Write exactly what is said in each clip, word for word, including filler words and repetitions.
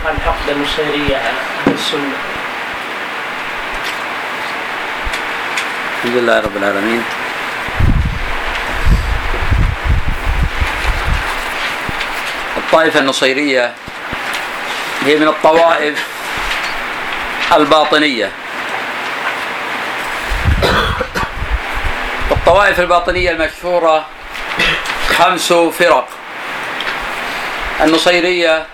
عن حقد النصيرية على أهل السنة. الحمد لله رب العالمين. الطائفة النصيرية هي من الطوائف الباطنية. الطوائف الباطنية المشهورة خمس فرق: النصيرية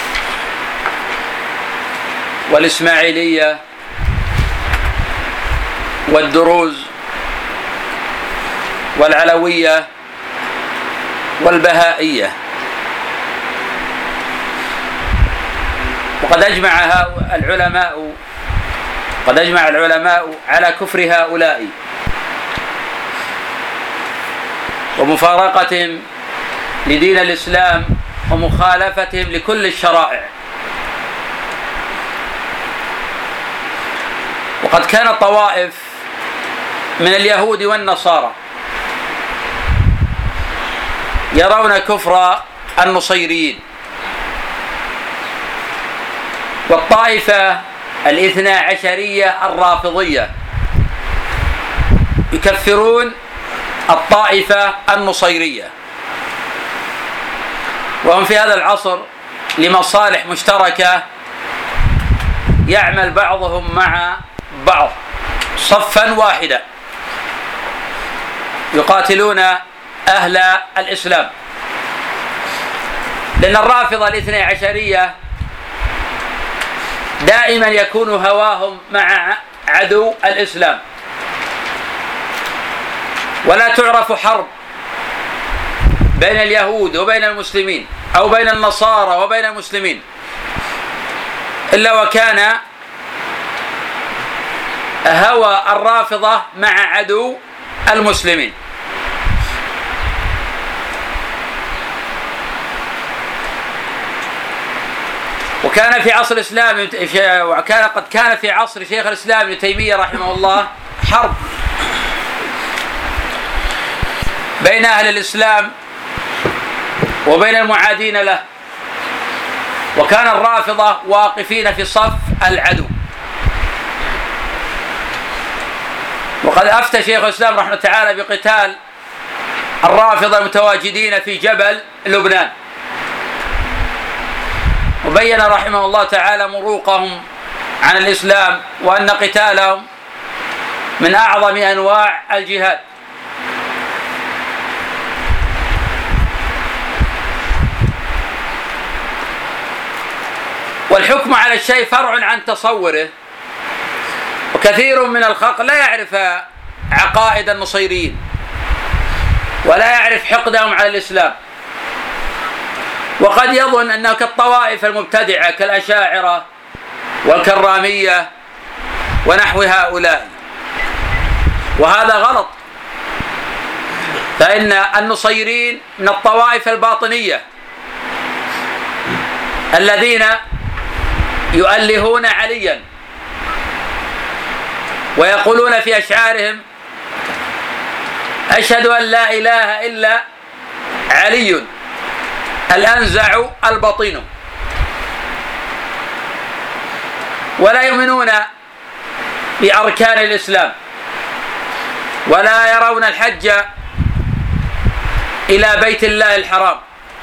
والإسماعيلية والدروز والعلوية والبهائية. وقد أجمع العلماء قد أجمع العلماء على كفر هؤلاء ومفارقتهم لدين الإسلام ومخالفتهم لكل الشرائع. وقد كانت طوائف من اليهود والنصارى يرون كفر النصيريين، والطائفة الاثنى عشرية الرافضية يكفرون الطائفة النصيرية، وهم في هذا العصر لمصالح مشتركة يعمل بعضهم مع بعض صفا واحدا يقاتلون أهل الإسلام. لأن الرافضة الاثنى عشرية دائما يكون هواهم مع عدو الإسلام، ولا تعرف حرب بين اليهود وبين المسلمين أو بين النصارى وبين المسلمين إلا وكان هوى الرافضة مع عدو المسلمين. وكان في عصر الإسلام وكان قد كان في عصر شيخ الإسلام ابن تيمية رحمه الله حرب بين أهل الإسلام وبين المعادين له، وكان الرافضة واقفين في صف العدو. وقد أفتى شيخ الإسلام رحمه الله تعالى بقتال الرافضة المتواجدين في جبل لبنان، وبين رحمه الله تعالى مروقهم عن الإسلام وأن قتالهم من أعظم أنواع الجهاد. والحكم على الشيء فرع عن تصوره، وكثير من الخلق لا يعرف عقائد النصيريين ولا يعرف حقدهم على الإسلام، وقد يظن أنه كالطوائف المبتدعة كالأشاعرة والكرامية ونحو هؤلاء، وهذا غلط. فإن النصيرين من الطوائف الباطنية الذين يؤلهون عليا ويقولون في أشعارهم: أشهد أن لا إله إلا علي الأنزع البطين. ولا يؤمنون بأركان الإسلام ولا يرون الحج إلى بيت الله الحرام،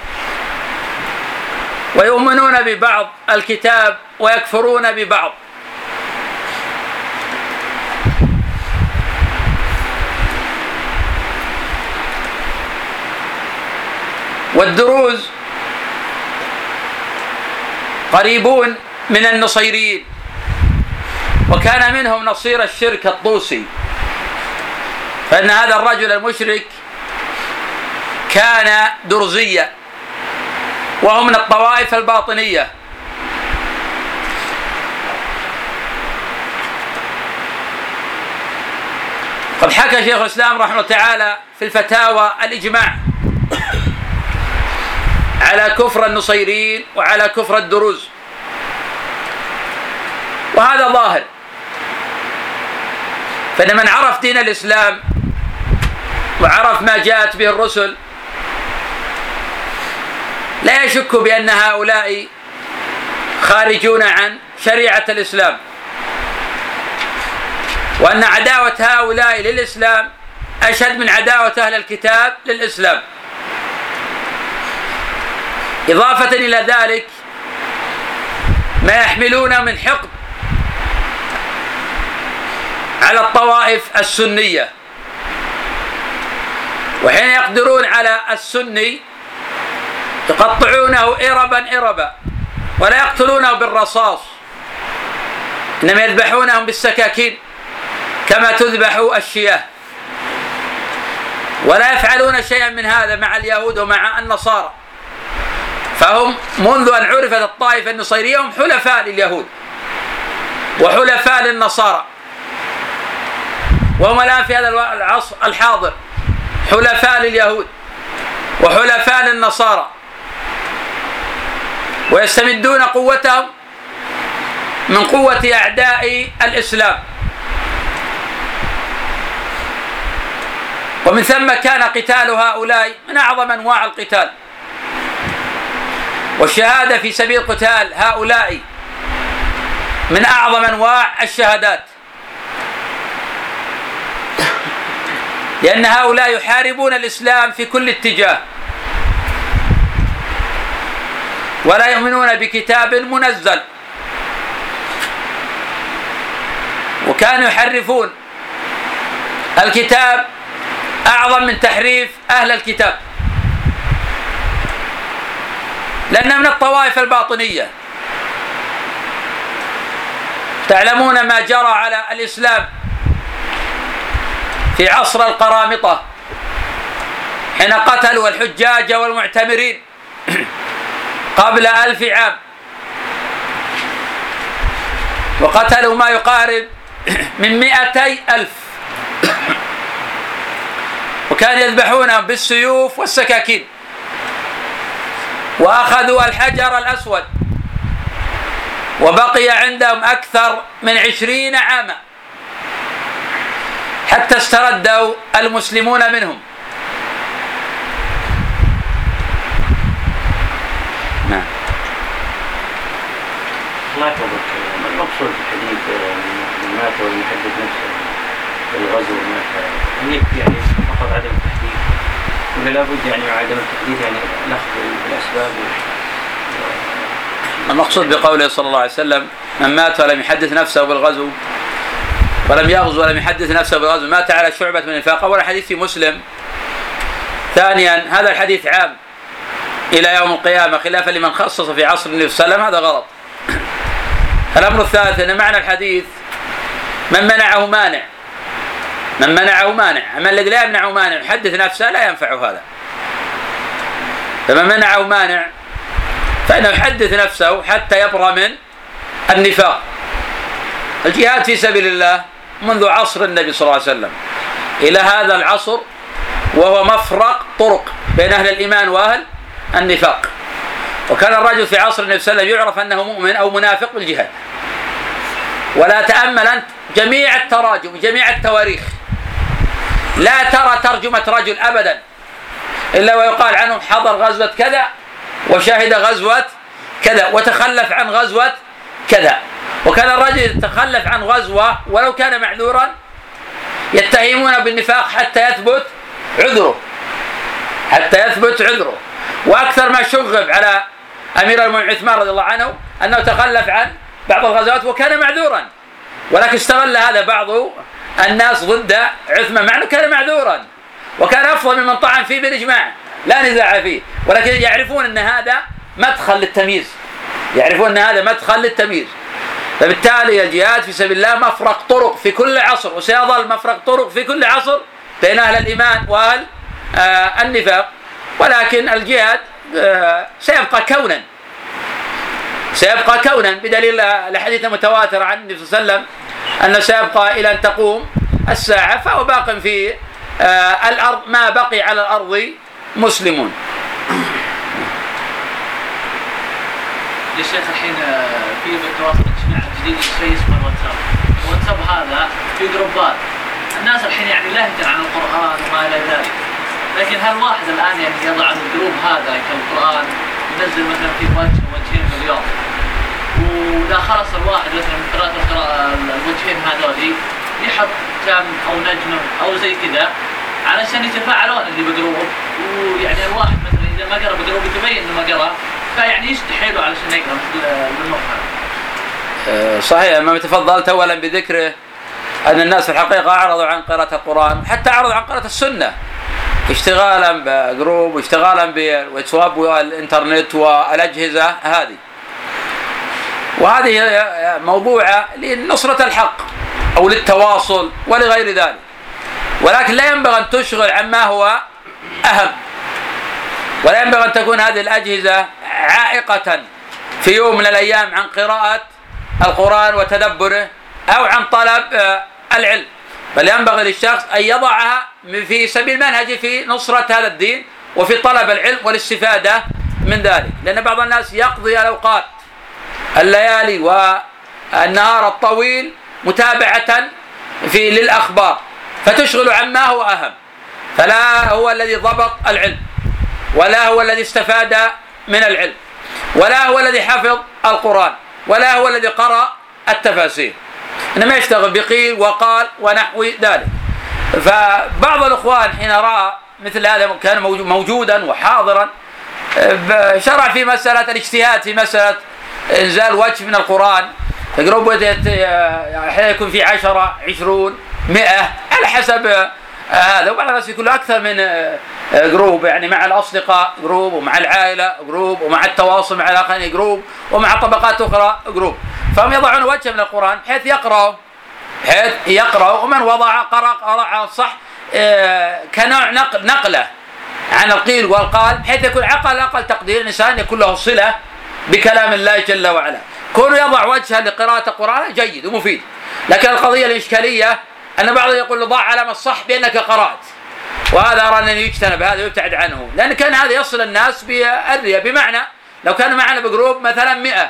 ويؤمنون ببعض الكتاب ويكفرون ببعض. والدروز قريبون من النصيريين، وكان منهم نصير الشرك الطوسي، فإن هذا الرجل المشرك كان درزيا وهو من الطوائف الباطنية. قد حكى شيخ الإسلام رحمه الله تعالى في الفتاوى الإجماع على كفر النصيريين وعلى كفر الدروز، وهذا ظاهر. فإن من عرف دين الإسلام وعرف ما جاءت به الرسل لا يشك بأن هؤلاء خارجون عن شريعة الإسلام، وأن عداوة هؤلاء للإسلام أشد من عداوة أهل الكتاب للإسلام. إضافة إلى ذلك ما يحملون من حقد على الطوائف السنية، وحين يقدرون على السني يقطعونه إربا إربا، ولا يقتلونه بالرصاص، إنما يذبحونهم بالسكاكين كما تذبح الشياه. ولا يفعلون شيئا من هذا مع اليهود ومع النصارى، فهم منذ أن عرفت الطائفة النصيرية هم حلفاء لليهود وحلفاء للنصارى، وهم الآن في هذا العصر الحاضر حلفاء لليهود وحلفاء للنصارى، ويستمدون قوتهم من قوة أعداء الإسلام. ومن ثم كان قتال هؤلاء من أعظم أنواع القتال، والشهادة في سبيل قتال هؤلاء من أعظم أنواع الشهادات، لأن هؤلاء يحاربون الإسلام في كل اتجاه، ولا يؤمنون بكتاب منزل، وكانوا يحرفون الكتاب أعظم من تحريف أهل الكتاب، لأنها من الطوائف الباطنية. تعلمون ما جرى على الإسلام في عصر القرامطة حين قتلوا الحجاج والمعتمرين قبل ألف عام، وقتلوا ما يقارب من مئتي ألف، وكانوا يذبحونهم بالسيوف والسكاكين، وأخذوا الحجر الأسود وبقي عندهم أكثر من عشرين عاما حتى استردوا المسلمون منهم. نعم. الله يحفظك. ما المقصود بالحديث من مات ويحدد نفسه بالغزو ومات؟ هل يكفي يعني فقط عدم التحديد، ولا لابد يعني عدم التحديد يعني الأخذ بالأسباب؟ المقصود بقوله صلى الله عليه وسلم من مات ولم يحدث نفسه بالغزو ولم يغزو ولم يحدث نفسه بالغزو مات على شعبة من النفاق. أولا حديث في مسلم. ثانيا هذا الحديث عام إلى يوم القيامة، خلافا لمن خصص في عصر النبي صلى الله عليه وسلم، هذا غلط. الأمر الثالث أن معنى الحديث من منعه مانع، من منعه مانع، أما الذي لا يمنعه مانع يحدث نفسه لا ينفع هذا. فمن منعه مانع فإنه يحدث نفسه حتى يبرأ من النفاق. الجهاد في سبيل الله منذ عصر النبي صلى الله عليه وسلم إلى هذا العصر وهو مفرق طرق بين أهل الإيمان وأهل النفاق، وكان الرجل في عصر النبي صلى الله عليه وسلم يعرف أنه مؤمن أو منافق بالجهاد. ولا تأمل أنت جميع التراجم جميع التواريخ لا ترى ترجمة رجل أبدا إلا ويقال عنه حضر غزوة كذا وشاهد غزوة كذا وتخلف عن غزوة كذا. وكان الرجل يتخلف عن غزوة ولو كان معذورا يتهمون بالنفاق حتى يثبت عذره حتى يثبت عذره. وأكثر ما شغب على أمير المؤمنين عثمان رضي الله عنه أنه تخلف عن بعض الغزوات وكان معذورا، ولكن استغل هذا بعض الناس ضد عثمان مع أنه كان معذورا وكان أفضل ممن طعن فيه بالإجماع لا نزاع فيه، ولكن يعرفون أن هذا مدخل للتمييز، يعرفون أن هذا مدخل للتمييز. فبالتالي الجهاد في سبيل الله مفرق طرق في كل عصر، وسيظل مفرق طرق في كل عصر بين أهل الإيمان وأهل آه النفاق. ولكن الجهاد آه سيبقى كونا سيبقى كونا بدليل الحديث المتواتر عن النبي صلى الله عليه وسلم أنه سيبقى إلى أن تقوم الساعة، فهو باق في آه الأرض ما بقي على الأرض مسلمون. يا شيخ الحين في بالتواصل الاجتماعي جديد شيء اسمه الواتساب، الواتساب هذا في جروبات الناس الحين يعني لاهجا عن القرآن وما إلى ذلك، لكن هل واحد الآن يعني يضع الجروب هذا كالقرآن ينزل مثلا في وجه وجهين في اليوم خلص الواحد مثلا من قراءة القراءة الوجهين هذولي يحط تام أو نجم أو زي كذا علشان يتفاعلون اللي بقروه، ويعني الواحد مثلا إذا ما قرأ بقروه بتبين إنه ما قرأ، فيعني يشد حيله علشان يقرأ مثل المفهوم. صحيح. ما تفضلت أولا بذكره أن الناس في الحقيقة أعرضوا عن قراءة القرآن، حتى أعرضوا عن قراءة السنة اشتغالا بجروب واشتغالا بالواتساب والإنترنت والأجهزة هذه، وهذه موضوعة لنصرة الحق أو للتواصل ولغير ذلك، ولكن لا ينبغي أن تشغل عما هو أهم، ولا ينبغي أن تكون هذه الأجهزة عائقة في يوم من الأيام عن قراءة القرآن وتدبره أو عن طلب العلم، بل ينبغي للشخص أن يضعها في سبيل منهجه في نصرة هذا الدين وفي طلب العلم والاستفادة من ذلك. لأن بعض الناس يقضي الأوقات الليالي والنهار الطويل متابعة في للأخبار فتشغل عما هو أهم، فلا هو الذي ضبط العلم، ولا هو الذي استفاد من العلم، ولا هو الذي حفظ القرآن، ولا هو الذي قرأ التفاسير، إنما يشتغل بقيل وقال ونحو ذلك. فبعض الأخوان حين رأى مثل هذا كان موجودا وحاضرا شرع في مسألة الاجتهاد في مسألة إنزال وجه من القرآن، تقرب أحيانا يكون في عشرة عشرون مئة على حسب هذا، وبعض الناس يكون أكثر من جروب، يعني مع الأصدقاء جروب، ومع العائلة جروب، ومع التواصل مع الآخرين جروب، ومع طبقات أخرى جروب، فهم يضعون وجه من القرآن بحيث يقرأ بحيث يقرأ ومن وضع قرأ قرأ صح كنوع نقل نقله عن القيل والقال، بحيث يكون عقل أقل تقدير الإنسان يكون له صلة بكلام الله جل وعلا. كونه يضع وجها لقراءة القرآن جيد ومفيد، لكن القضية الإشكالية أن بعضهم يقول ضع علامة الصح بأنك قرأت، وهذا أرى أن يجتنب هذا ويبتعد عنه، لأن كان هذا يصل الناس بالرياء. بمعنى لو كان معنا بجروب مثلا مئة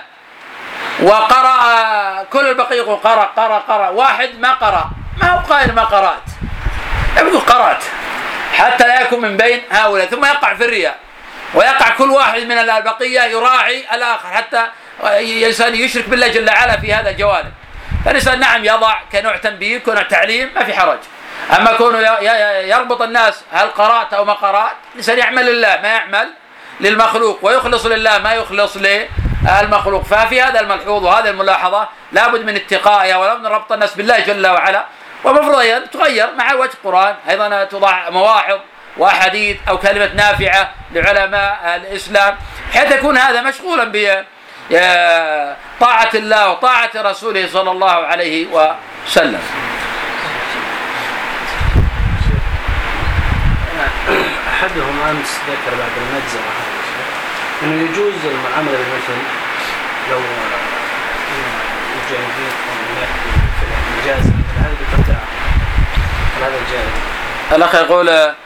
وقرأ كل البقية يقول قرأ قرأ قرأ، واحد ما قرأ ما هو قائل ما قرأت، يقول قرأت، حتى لا يكون من بين هؤلاء، ثم يقع في الرياء، ويقع كل واحد من البقية يراعي الآخر حتى الإنسان يشرك بالله جل وعلا في هذا الجوانب. فالإنسان نعم يضع كنوع تنبيه كنوع تعليم ما في حرج، أما كونه يربط الناس هل قرأت أو ما قرأت، الإنسان يعمل لله ما يعمل للمخلوق، ويخلص لله ما يخلص للمخلوق. ففي هذا الملحوظ وهذه الملاحظة لابد من اتقائها، ولابد من ربط الناس بالله جل وعلا، ومفروض أيضا تغير مع وجه القرآن أيضا توضع مواعظ وأحاديث أو كلمة نافعة لعلماء الإسلام، حتى يكون هذا مشغولا بطاعة الله وطاعة رسوله صلى الله عليه وسلم. أحدهم أمس ذكر بعد المجزرة أنه يجوز المعاملة بالمثل لو الجانبين مجازا، هذا بتبدأ هذا الجانب. الأخ يقول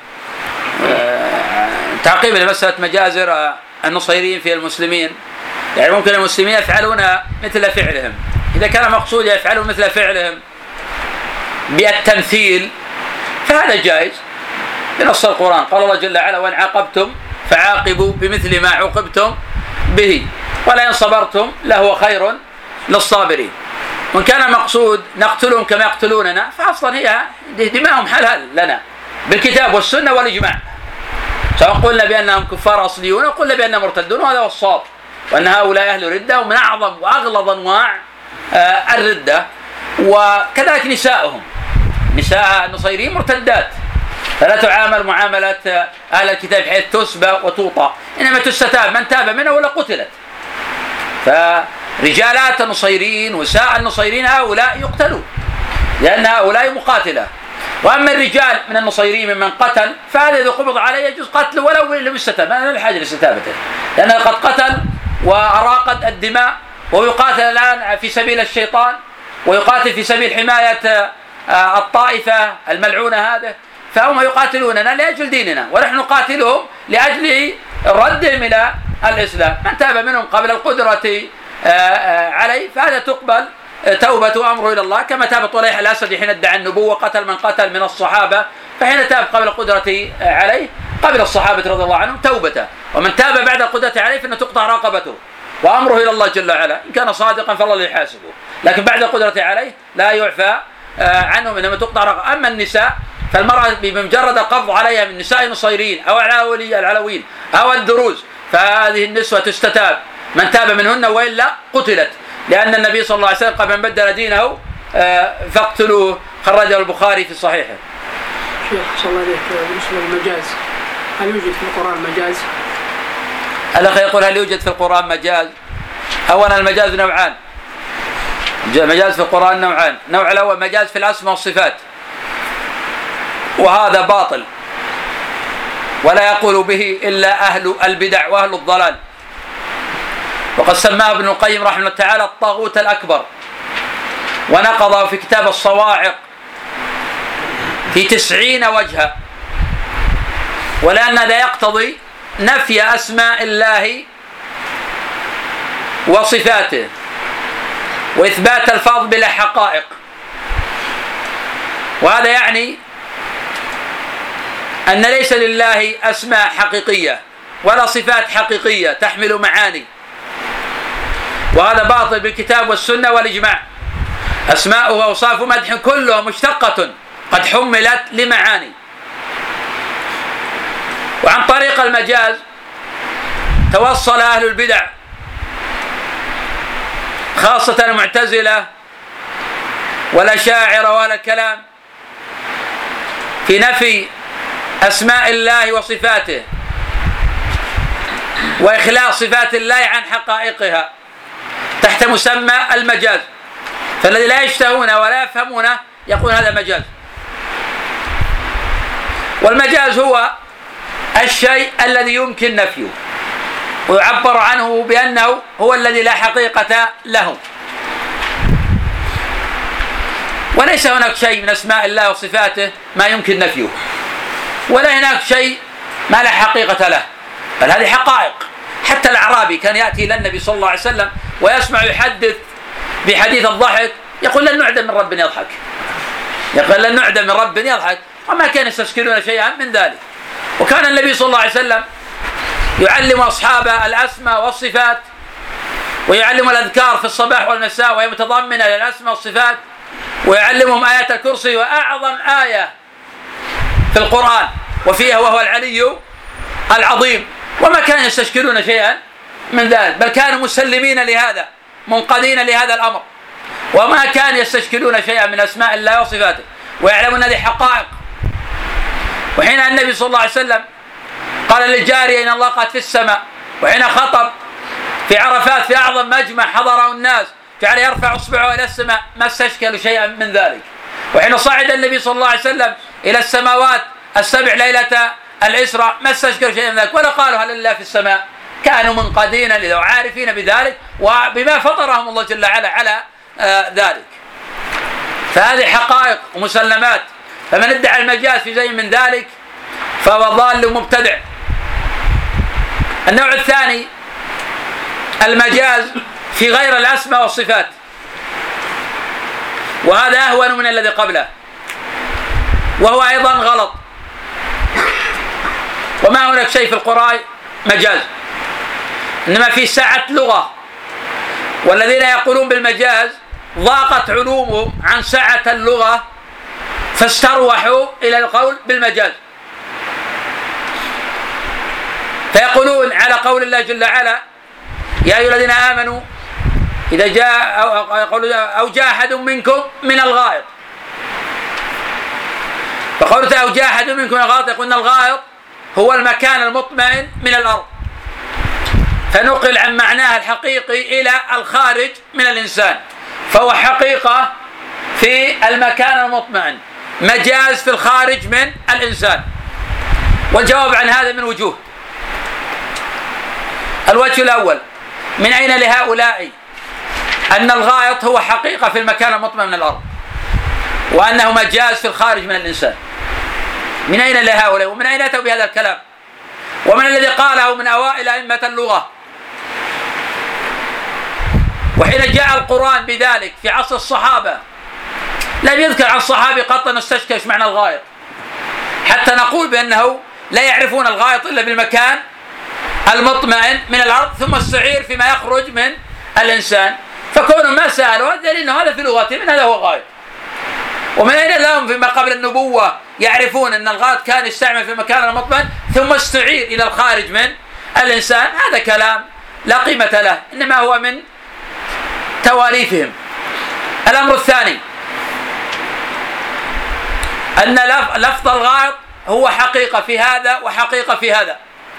تعقيب لمسألة مجازر النصيريين في المسلمين، يعني ممكن المسلمين يفعلون مثل فعلهم، إذا كان مقصود يفعلون مثل فعلهم بالتمثيل فهذا جائز بنص القرآن. قال الله جل وعلا وإن عاقبتم فعاقبوا بمثل ما عوقبتم به ولئن صبرتم لهو خير للصابرين. وإن كان مقصود نقتلهم كما يقتلوننا فأصلا هي دماءهم حلال لنا بالكتاب والسنة والإجماع، سواء قلنا بأنهم كفار أصليون أو قلنا بأنهم مرتدون، وهذا هو الصواب، وأن هؤلاء أهل ردة ومن أعظم وأغلظ أنواع الردة. وكذلك نساءهم، نساء النصيريين مرتدات، فلا تعامل معاملة أهل الكتاب حيث تسبى وتوطى، إنما تستتاب من تاب منه ولا قتلت. فرجالات النصيريين ونساء النصيريين هؤلاء يقتلون لأن هؤلاء مقاتلة. وأما الرجال من النصيريين ممن قتل فهذا إذا قبض عليه يجوز قتله ولو لم يستتاب، ما الحاجة لاستتابته، لأنه قد قتل وأراقت الدماء، ويقاتل الآن في سبيل الشيطان، ويقاتل في سبيل حماية الطائفة الملعونة هذه، فهم يقاتلوننا لأجل ديننا ونحن نقاتلهم لأجل ردهم إلى الإسلام. من تاب منهم قبل القدرة عليه فهذا تقبل توبة أمره إلى الله، كما تاب طليح الأسد حين ادعى النبوة قتل من قتل من الصحابة، فحين تاب قبل القدرة عليه قبل الصحابة رضي الله عنهم توبته، ومن تاب بعد القدرة عليه فإنه تقطع رقبته وأمره إلى الله جل وعلا، إن كان صادقا فالله اللي يحاسبه، لكن بعد قدرته عليه لا يعفى عنهم إنما تقطع رقبة. أما النساء فالمرأة بمجرد القبض عليها من نساء نصيرين أو العلوي العلوين أو الدروز فهذه النسوة تستتاب، من تاب منهن وإلا قتلت، لأن النبي صلى الله عليه وسلم قبل أن بدل دينه فاقتلوه، خرجه البخاري في صحيحه. شيخ صلى الله عليه بالنسبة للمجاز، هل يوجد في القرآن مجاز؟ الأخ يقول هل يوجد في القرآن مجاز؟ أولا المجاز نوعان، مجاز في القرآن نوعان، نوع الأول مجاز في الأسماء والصفات، وهذا باطل ولا يقول به إلا أهل البدع وأهل الضلال، وقد سماه ابن القيم رحمه الله تعالى الطاغوت الأكبر، ونقضه في كتاب الصواعق في تسعين وجها، ولأن هذا يقتضي نفي أسماء الله وصفاته وإثبات الفاظ بلا حقائق، وهذا يعني أن ليس لله أسماء حقيقية ولا صفات حقيقية تحمل معاني، وهذا باطل بالكتاب والسنة والإجماع. أسماء وأوصاف مدح كلها مشتقة قد حملت لمعاني. وعن طريق المجاز توصل أهل البدع خاصة المعتزلة والأشاعرة وأهل الكلام في نفي أسماء الله وصفاته وإخلاء صفات الله عن حقائقها تحت مسمى المجاز، فالذي لا يشتهون ولا يفهمونه يقول هذا مجاز. والمجاز هو الشيء الذي يمكن نفيه ويعبر عنه بأنه هو الذي لا حقيقة له، وليس هناك شيء من أسماء الله وصفاته ما يمكن نفيه، ولا هناك شيء ما لا حقيقة له، بل هذه حقائق. حتى الأعرابي كان يأتي إلى النبي صلى الله عليه وسلم ويسمع يحدث بحديث الضحك يقول لن نعدم من رب يضحك، يقول لن نعدم من رب يضحك، وما كان يستشكلون شيئا من ذلك. وكان النبي صلى الله عليه وسلم يعلم أصحابه الأسماء والصفات ويعلم الأذكار في الصباح والمساء وهي متضمنة للأسماء والصفات، ويعلمهم آية الكرسي وأعظم آية في القرآن وفيها وهو العلي العظيم، وما كانوا يستشكلون شيئا من ذلك، بل كانوا مسلمين لهذا منقادين لهذا الأمر، وما كانوا يستشكلون شيئا من أسماء الله وصفاته ويعلمون هذه حقائق. وحين النبي صلى الله عليه وسلم قال للجارية إن الله قد في السماء، وحين خطب في عرفات في أعظم مجمع حضره الناس جعل يرفع إصبعه إلى السماء ما استشكلوا شيئا من ذلك. وحين صعد النبي صلى الله عليه وسلم إلى السماوات السبع ليلة الإسراء ما استشكلوا شيئا من ذلك ولا قالوا هل الله في السماء، كانوا منقادين لذا وعارفين بذلك وبما فطرهم الله جل وعلا على آه ذلك. فهذه حقائق ومسلمات، فمن ادعى المجاز في شيء من ذلك فهو ضال ومبتدع. النوع الثاني المجاز في غير الأسماء والصفات، وهذا أهون من الذي قبله، وهو أيضا غلط، وما هناك شيء في القرآن مجاز، إنما في سعة لغة، والذين يقولون بالمجاز ضاقت علومهم عن سعة اللغة فاستروحوا إلى القول بالمجاز، فيقولون على قول الله جل وعلا يا أيها الذين آمنوا إذا جاء أو, أو جاء أحد منكم من الغائط، فقولت أو جاء أحد منكم من الغائط يقولون الغائط هو المكان المطمئن من الأرض، فنقل عن معناها الحقيقي إلى الخارج من الإنسان، فهو حقيقة في المكان المطمئن، مجاز في الخارج من الإنسان. والجواب عن هذا من وجوه. الوجه الأول من أين لهؤلاء أن الغائط هو حقيقة في المكان المطمئن من الأرض وأنه مجاز في الخارج من الإنسان؟ من أين لهؤلاء ومن أين أتوا بهذا الكلام؟ ومن الذي قاله من أوائل أئمة اللغة؟ وحين جاء القرآن بذلك في عصر الصحابة لم يذكر عن الصحابي قط نستشكش معنى الغائط، حتى نقول بأنه لا يعرفون الغائط إلا بالمكان المطمئن من الأرض ثم السعير فيما يخرج من الإنسان. فكونوا ما سألوا هذا دليل أنه هذا في لغتهم من هذا هو غائب. ومن أين لهم فيما قبل النبوة يعرفون أن الغائط كان يستعمل في مكان المطمئن ثم استعير إلى الخارج من الإنسان؟ هذا كلام لا قيمة له، إنما هو من تواليفهم. الأمر الثاني أن لفظ الغائط هو حقيقة في هذا وحقيقة في هذا،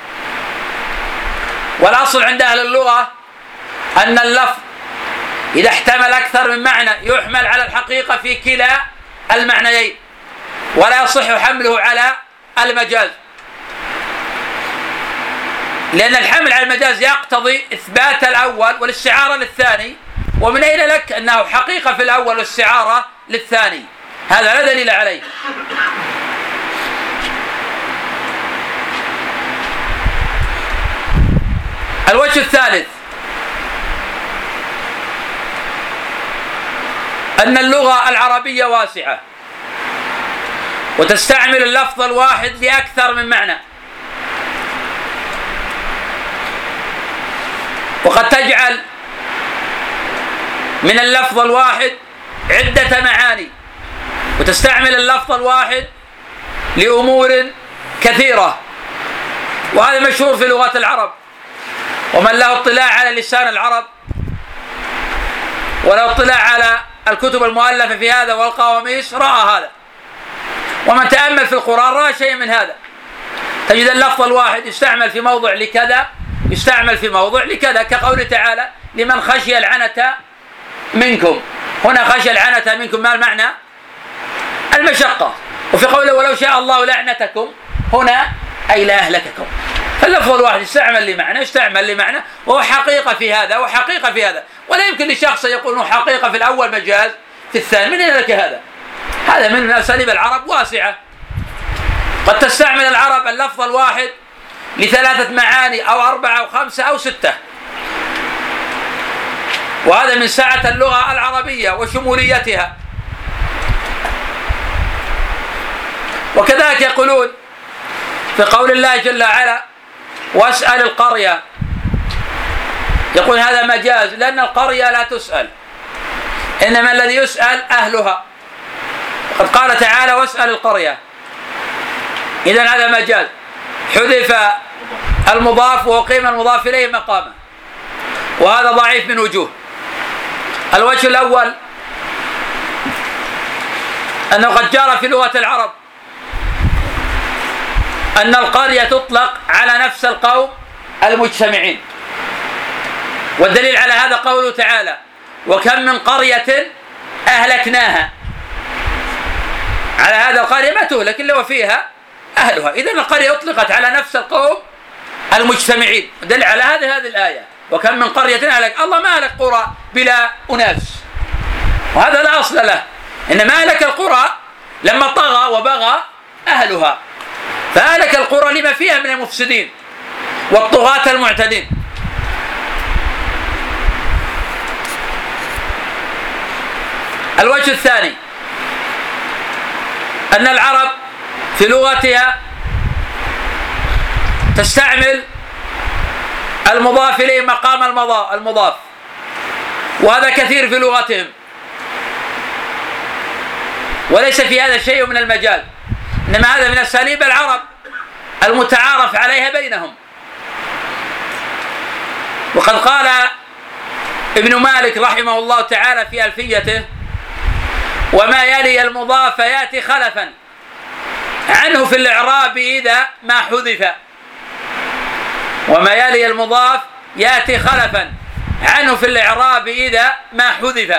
والأصل عند أهل اللغة أن اللفظ إذا احتمل أكثر من معنى يحمل على الحقيقة في كلا المعنيين، ولا يصح حمله على المجاز، لأن الحمل على المجاز يقتضي إثبات الأول والاستعارة للثاني، ومن أين لك أنه حقيقة في الأول والاستعارة للثاني؟ هذا لا دليل عليه. الوجه الثالث أن اللغة العربية واسعة وتستعمل اللفظ الواحد لأكثر من معنى، وقد تجعل من اللفظ الواحد عدة معاني، وتستعمل اللفظ الواحد لأمور كثيرة، وهذا مشهور في لغة العرب. ومن له اطلاع على لسان العرب وله اطلاع على الكتب المؤلفة في هذا والقواميس رأى هذا، ومن تأمل في القرآن رأى شيء من هذا. تجد اللفظ الواحد يستعمل في موضع لكذا، يستعمل في موضع لكذا، كقوله تعالى لمن خشي العنة منكم. هنا خشي العنة منكم ما المعنى؟ المشقة. وفي قوله ولو شاء الله لعنتكم هنا أي لا أهلككم. فاللفظ الواحد يستعمل لمعنى يستعمل لمعنى وهو حقيقة في هذا وحقيقة في هذا، ولا يمكن لشخص يقول انه حقيقة في الأول مجاز في الثاني. من أين لك هذا؟ هذا من أساليب العرب واسعة. قد تستعمل العرب اللفظ الواحد لثلاثة معاني أو أربعة أو خمسة أو ستة، وهذا من سعة اللغة العربية وشموليتها. وكذلك يقولون في قول الله جل وعلا واسأل القرية، يقول هذا مجاز لأن القرية لا تسأل، إنما الذي يسأل أهلها. قد قال تعالى واسأل القرية، إذن هذا مجاز، حذف المضاف وقيم المضاف إليه مقامه، وهذا ضعيف من وجوه. الوجه الأول أنه قد جرى في لغة العرب أن القرية تطلق على نفس القوم المجتمعين، والدليل على هذا قوله تعالى وكم من قرية أهلكناها. على هذا القرية ما تهلك إلا وفيها أهلها، إذن القرية أطلقت على نفس القوم المجتمعين. دل على هذه هذه الآية وكم من قرية أهلك. الله ما أهلك قرى بلا أناس، وهذا لا أصل له، إنما أهلك القرى لما طغى وبغى أهلها، فأهلك القرى لما فيها من المفسدين والطغاة المعتدين. الوجه الثاني أن العرب في لغتها تستعمل المضاف إليه مقام المضاف، وهذا كثير في لغتهم، وليس في هذا شيء من المجال، إنما هذا من أساليب العرب المتعارف عليها بينهم. وقد قال ابن مالك رحمه الله تعالى في ألفيته وما يلي المضاف يأتي خلفا عنه في الإعراب إذا ما حذف. وما يلي المضاف يأتي خلفا عنه في الإعراب إذا ما حذف.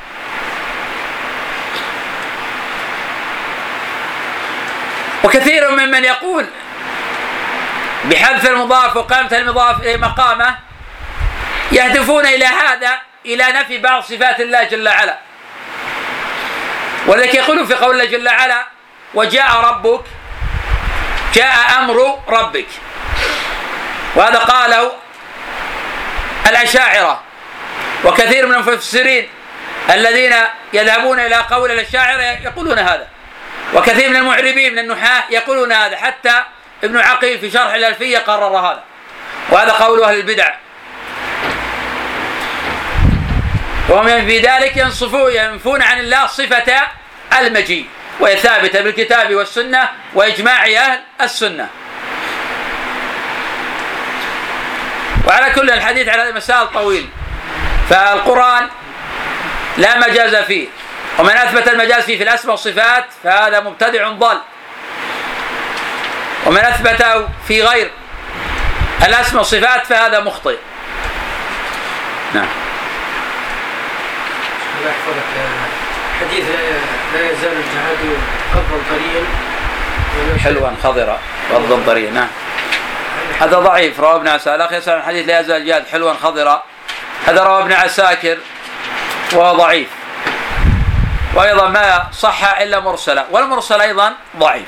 وكثير ممن يقول بحذف المضاف وقامة المضاف إلى مقامه يهدفون إلى هذا إلى نفي بعض صفات الله جل وعلا، ولذلك يقولون في قول الله جل وعلا وجاء ربك، جاء أمر ربك، وهذا قاله الأشاعرة وكثير من المفسرين الذين يذهبون إلى قول الأشاعرة يقولون هذا، وكثير من المعربين من النحاة يقولون هذا، حتى ابن عقيل في شرح الألفية قرر هذا. وهذا قول أهل البدع، وهم في ذلك ينفون عن الله صفة المجيء، وهي ثابتة بالكتاب والسنة وإجماع أهل السنة. وعلى كل الحديث على المسائل طويل، فالقرآن لا مجاز فيه، ومن أثبت المجاز فيه في الأسماء والصفات فهذا مبتدع ضال، ومن أثبته في غير الأسماء والصفات فهذا مخطئ. نعم. الله يحفظك. حديث لا يزال الجهاد غضا طريا حلوا خضرا غضا طريا، نعم، هذا ضعيف، رواه ابن عساكر. الأخ يسأل عن حديث لا يزال الجهاد حلوا خضرا، هذا رواه ابن عساكر وهو ضعيف، وأيضا ما صح إلا مرسلة، والمرسل أيضا ضعيف.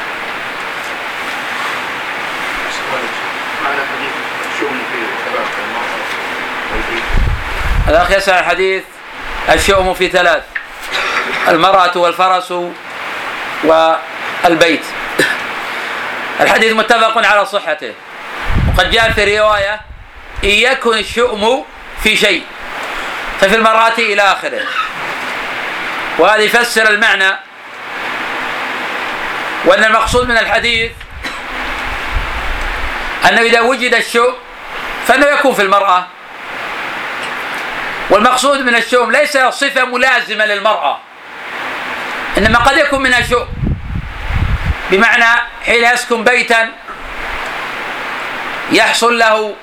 الأخ يسأل عن حديث الشؤم في ثلاث: المرأة والفرس والبيت. الحديث متفق على صحته، وقد جاء في رواية إن يكن الشؤم في شيء ففي المرأة إلى آخره، وهذا يفسر المعنى، وأن المقصود من الحديث أنه إذا وجد الشؤم فإنه يكون في المرأة، والمقصود من الشؤم ليس صفة ملازمة للمرأة، إنما قد يكون منها شؤم، بمعنى حين يسكن بيتا يحصل له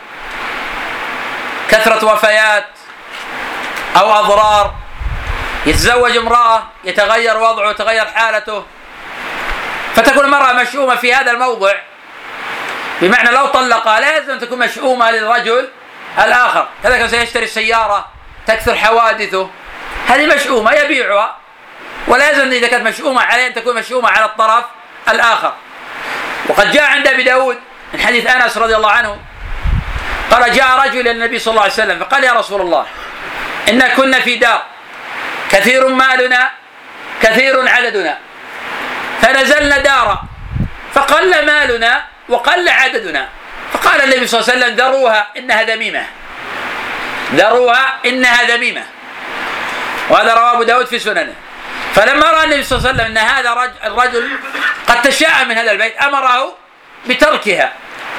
كثرة وفيات أو أضرار، يتزوج امرأة يتغير وضعه وتغير حالته، فتكون المرأة مشؤومة في هذا الموضع، بمعنى لو طلقها لا يلزم تكون مشؤومة للرجل الآخر. كذا كان سيشتري السيارة تكثر حوادثه، هذه مشؤومة يبيعها، ولا يلزم إذا كانت مشؤومة عليه أن تكون مشؤومة على الطرف الآخر. وقد جاء عند أبي داود من حديث أنس رضي الله عنه قال: جاء رجل إلى النبي صلى الله عليه وسلم فقال: يا رسول الله، إن كنا في دار كثير مالنا كثير عددنا، فنزلنا دارا فقل مالنا وقل عددنا، فقال النبي صلى الله عليه وسلم: ذروها إنها ذميمة، ذروها إنها ذميمة. وهذا رواه أبو داود في سننه. فلما رأى النبي صلى الله عليه وسلم أن هذا الرجل قد تشاءم من هذا البيت أمره بتركها.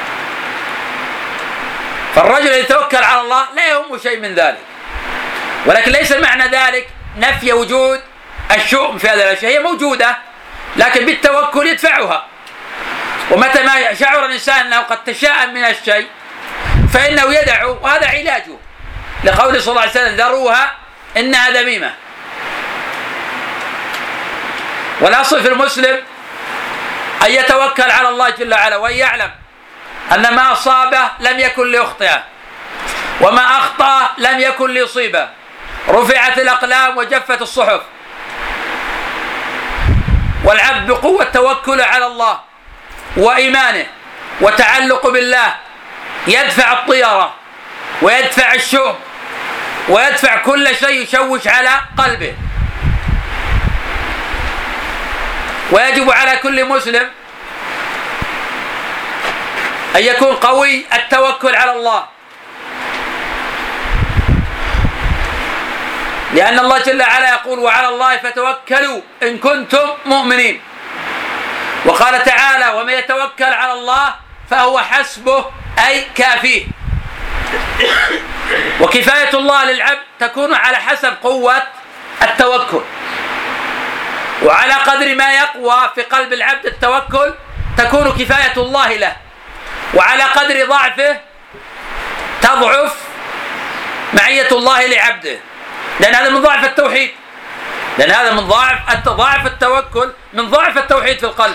فالرجل الذي يتوكل على الله لا يهم شيء من ذلك، ولكن ليس معنى ذلك نفي وجود الشؤم في هذه الأشياء، هي موجودة لكن بالتوكل يدفعها. ومتى ما شعر الإنسان أنه قد تشاءم من الشيء فإنه يدعو، وهذا علاجه، لقوله صلى الله عليه وسلم: ذروها إنها ذميمة. والأصل في المسلم أن يتوكل على الله جل وعلا، وأن يعلم أن ما أصابه لم يكن ليخطئه، وما أخطأ لم يكن ليصيبه. رفعت الأقلام وجفت الصحف، والعبد بقوة توكله على الله وإيمانه وتعلق بالله يدفع الطيرة ويدفع الشؤم ويدفع كل شيء يشوش على قلبه. ويجب على كل مسلم أن يكون قوي التوكل على الله، لأن الله جل وعلا يقول: وعلى الله فتوكلوا إن كنتم مؤمنين. وقال تعالى: ومن يتوكل على الله فهو حسبه، أي كافيه. وكفاية الله للعبد تكون على حسب قوة التوكل، وعلى قدر ما يقوى في قلب العبد التوكل تكون كفاية الله له، وعلى قدر ضعفه تضعف معية الله لعبده، لأن هذا من ضعف التوحيد، لأن هذا من ضعف ضعف التوكل، من ضعف التوحيد في القلب.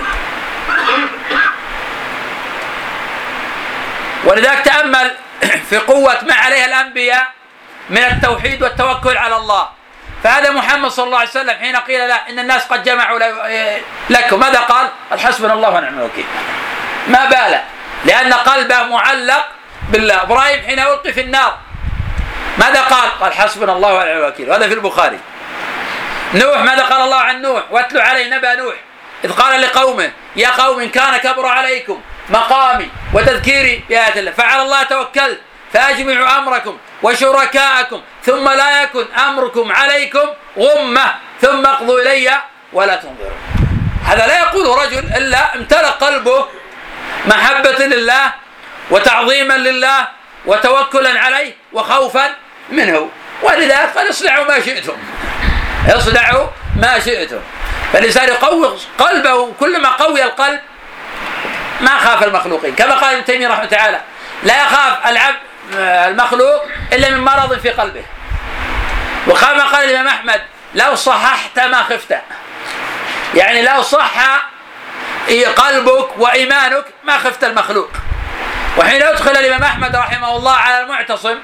ولذلك تأمل في قوة ما عليها الأنبياء من التوحيد والتوكل على الله. فهذا محمد صلى الله عليه وسلم حين قيل له إن الناس قد جمعوا لكم، ماذا قال؟ حسبنا الله ونعم الوكيل. ما باله؟ لأن قلبه معلق بالله. إبراهيم حين ألقي في النار ماذا قال؟ قال حسبنا الله ونعم الوكيل، وهذا في البخاري. نوح ماذا قال الله عن نوح؟ واتلو عليه نبأ نوح إذ قال لقومه: يا قوم إن كان كبر عليكم مقامي وتذكيري بآيات الله، فعلى الله توكلت فأجمعوا أمركم وشركاءكم ثم لا يكن أمركم عليكم غمة ثم اقضوا إلي ولا تنظروا. هذا لا يقوله رجل إلا امتلأ قلبه محبة لله وتعظيما لله وتوكلا عليه وخوفا منه، ولذلك قال اصنعوا ما شئتم، اصنعوا ما شئتم. فالإنسان يقوي قلبه، كلما قوي القلب ما خاف المخلوقين، كما قال ابن تيمية رحمه الله تعالى لا يخاف العبد المخلوق إلا من مرض في قلبه. وكما قال الإمام أحمد لو صححت ما خفت، يعني لو صح قلبك وإيمانك ما خفت المخلوق. وحين يدخل الإمام أحمد رحمه الله على المعتصم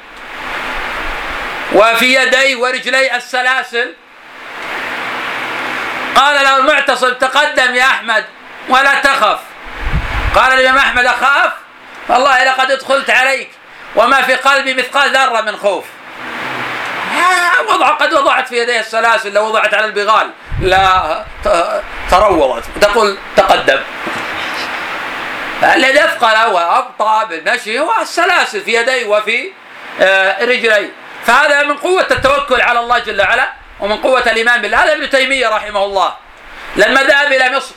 وفي يديه ورجليه السلاسل، قال له المعتصم تقدم يا أحمد ولا تخف. قال الإمام أحمد أخاف؟ والله لقد ادخلت عليك وما في قلبي مثقال ذرة من خوف. وضع قد وضعت في يديه السلاسل، لو وضعت على البغال لا تروضت، تقول تقدم. الذي أثقل وأبطأ بالمشي هو السلاسل في يديه وفي رجليه. فهذا من قوة التوكل على الله جل وعلا ومن قوة الإيمان بالله. هذا ابن تيمية رحمه الله لما ذهب إلى مصر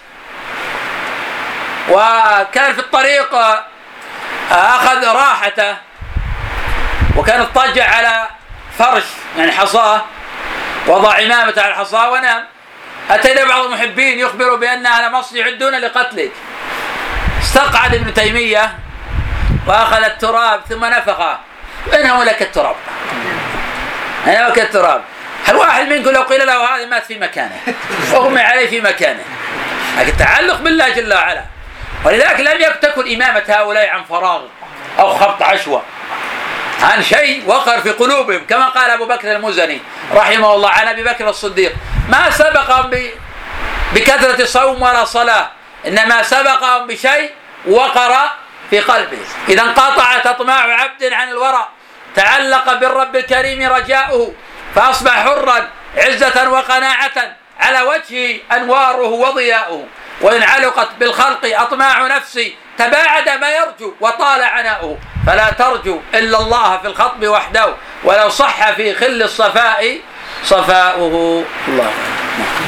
وكان في الطريق أخذ راحته وكان اضطجع على فرش يعني حصاه، وضع عمامة على الحصاه ونام. أتينا بعض المحبين يخبروا بأن أهل مصر يعدون لقتلك. استقعد ابن تيمية وأخذ التراب ثم نفخه، إنه لك التراب، إنه لك التراب. هل واحد منكم لو قيل له هذا مات في مكانه أغمي عليه في مكانه؟ لكن تعلق بالله جل وعلا. ولذلك لم تكن إمامة هؤلاء عن فراغ أو خبط عشوة، عن شيء وقر في قلوبهم، كما قال أبو بكر المزني رحمه الله عن أبي بكر الصديق ما سبقهم بكثرة صوم ولا صلاة، إنما سبقهم بشيء وقر في قلبه. إذا انقطعت أطماع عبد عن الورع تعلق بالرب الكريم رجاؤه فأصبح حرا عزة وقناعة على وجهه أنواره وضياؤه. وإن علقت بالخلق أطماع نفسي تباعد ما يرجو وطال عناؤه، فلا ترجو إلا الله في الخطب وحده ولو صح في خل الصفاء صفاؤه. الله.